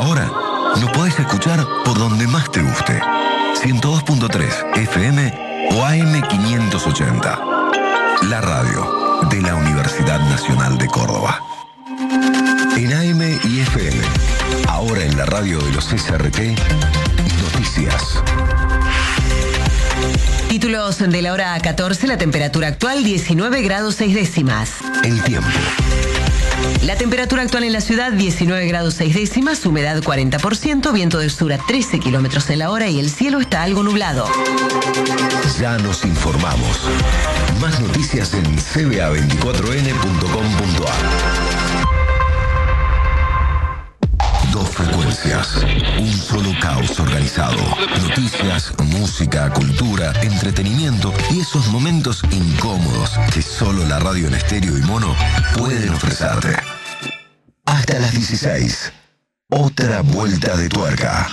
Ahora nos podés escuchar por donde más te guste. 102.3 FM o AM580. La radio de la Universidad Nacional de Córdoba. En AM y FM. Ahora en la radio de los SRT, noticias. Títulos de la hora 14, la temperatura actual 19 grados 6 décimas. El tiempo. La temperatura actual en la ciudad 19 grados 6 décimas, humedad 40%, viento del sur a 13 kilómetros en la hora y el cielo está algo nublado. Ya nos informamos. Más noticias en cba24n.com.ar. Dos frecuencias, un solo caos organizado. Noticias, música, cultura, entretenimiento y esos momentos incómodos que solo la radio en estéreo y mono pueden ofrecerte. Hasta las 16. Otra vuelta de tuerca.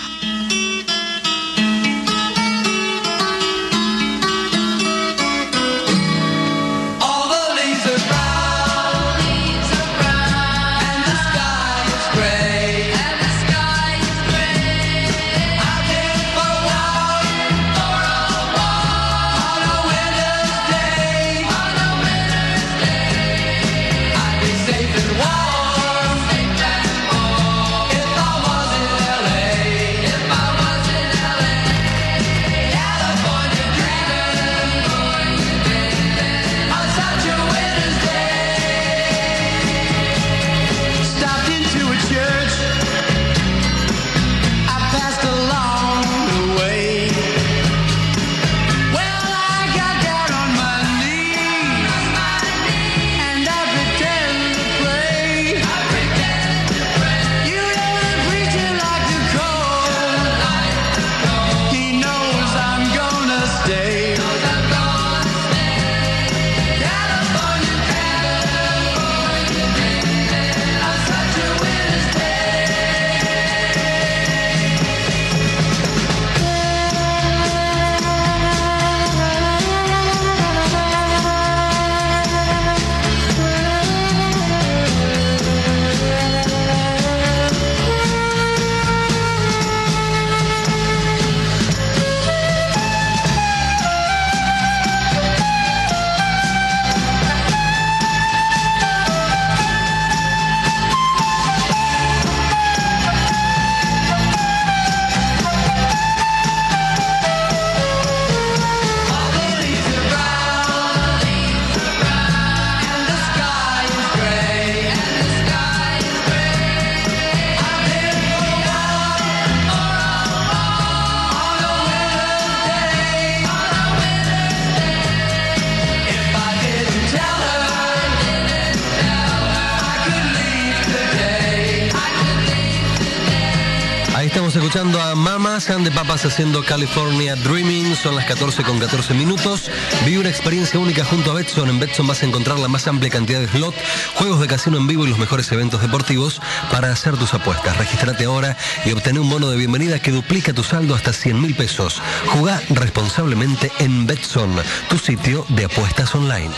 Escuchando a Mamas and the Papas haciendo California Dreaming. Son las 14:14 minutos. Vive una experiencia única junto a Betson. En Betson vas a encontrar la más amplia cantidad de slot, juegos de casino en vivo y los mejores eventos deportivos para hacer tus apuestas. Regístrate ahora y obtené un bono de bienvenida que duplica tu saldo hasta 100.000 pesos. Jugá responsablemente en Betson, tu sitio de apuestas online.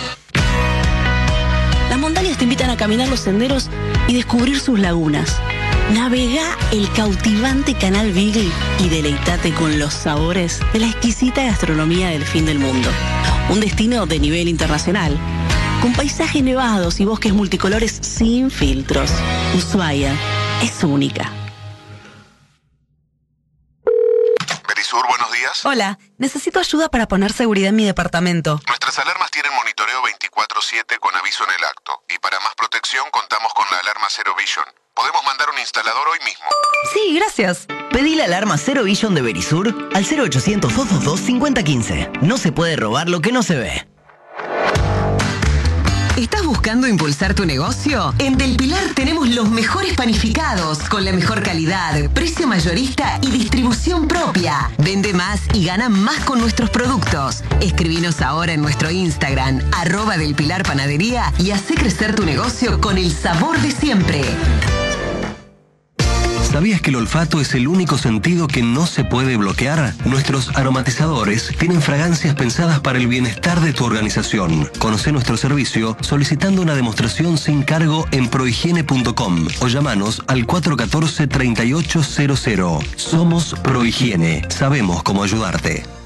Las montañas te invitan a caminar los senderos y descubrir sus lagunas. Navegá el cautivante canal Beagle y deleitate con los sabores de la exquisita gastronomía del fin del mundo. Un destino de nivel internacional, con paisajes nevados y bosques multicolores sin filtros. Ushuaia es única. Berisur, buenos días. Hola, necesito ayuda para poner seguridad en mi departamento. Nuestras alarmas tienen monitoreo 24/7 con aviso en el acto. Y para más protección contamos con la alarma Zero Vision. Podemos mandar un instalador hoy mismo. Sí, gracias. Pedí la alarma Zero Vision de Berisur al 0800-222-5015. No se puede robar lo que no se ve. ¿Estás buscando impulsar tu negocio? En Del Pilar tenemos los mejores panificados, con la mejor calidad, precio mayorista y distribución propia. Vende más y gana más con nuestros productos. Escribinos ahora en nuestro Instagram, @delpilarpanadería, y hacé crecer tu negocio con el sabor de siempre. ¿Sabías que el olfato es el único sentido que no se puede bloquear? Nuestros aromatizadores tienen fragancias pensadas para el bienestar de tu organización. Conoce nuestro servicio solicitando una demostración sin cargo en prohigiene.com o llamanos al 414-3800. Somos Prohigiene. Sabemos cómo ayudarte.